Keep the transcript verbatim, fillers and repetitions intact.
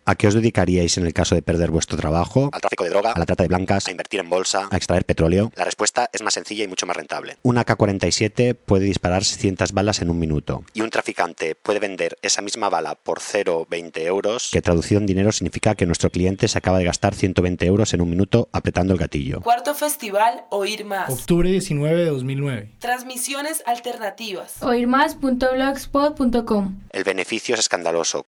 ¿A qué os dedicaríais en el caso de perder vuestro trabajo? Al tráfico de droga, ¿A la trata de blancas? a invertir en bolsa, ¿A extraer petróleo? La respuesta es más sencilla y mucho más rentable. Un A K cuarenta y siete puede disparar seiscientas balas en un minuto. Y un traficante puede vender esa misma bala por cero coma veinte euros. Que traducido en dinero significa que nuestro cliente se acaba de gastar ciento veinte euros en un minuto apretando el gatillo. Cuarto Festival Oír Más. Octubre diecinueve de dos mil nueve. Transmisiones alternativas. oír más punto blogspot punto com. El beneficio es escandaloso.